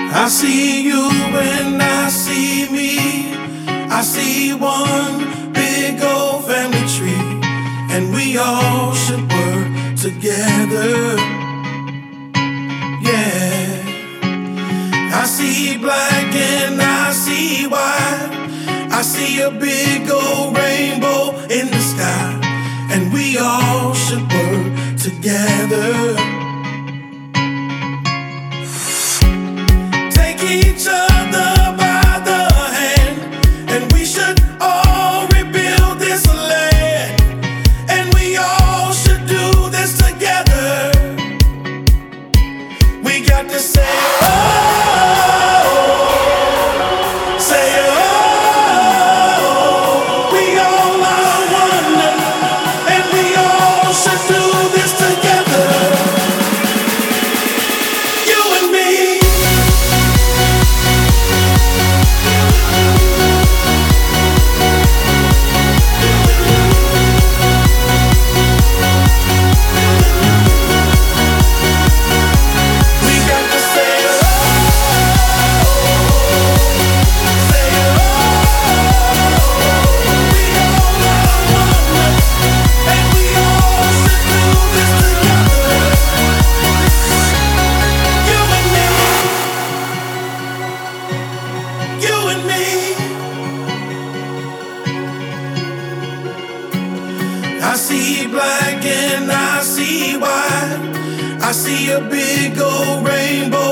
I see you and I see me. I see one big old family tree, and we all should work together. Yeah. I see black and I see white. I see a big old rainbow in the sky, and we all should work together. Take each other by the hand, and we should all rebuild this land, and we all should do this together. We got to say, oh, say, oh, we all are one, and we all should do this together. You and me. I see black and I see white. I see a big old rainbow